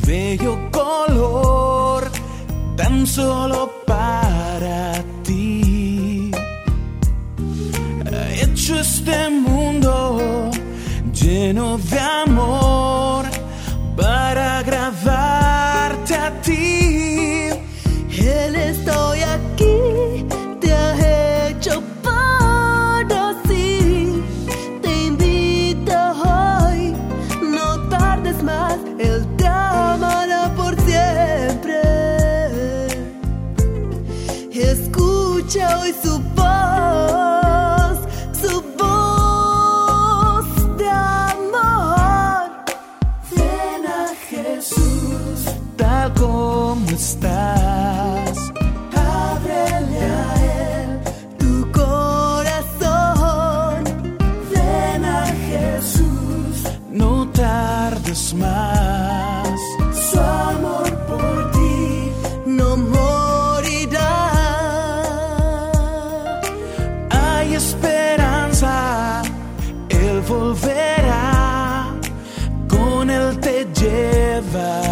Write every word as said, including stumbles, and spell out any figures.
bello color, tan solo para ti. Ha hecho este mundo lleno de amor para agradarte a ti. Él estoy aquí, te ha hecho para sí. Te invito hoy, no tardes más, Él te amará por siempre. Escucha hoy su voz, su voz de amor. Ven a Jesús, tal como estás, ábrele a Él tu corazón. Ven a Jesús, no tardes más. su amor por ti no morirá. Hay esperanza, Él volverá, con Él te lleva.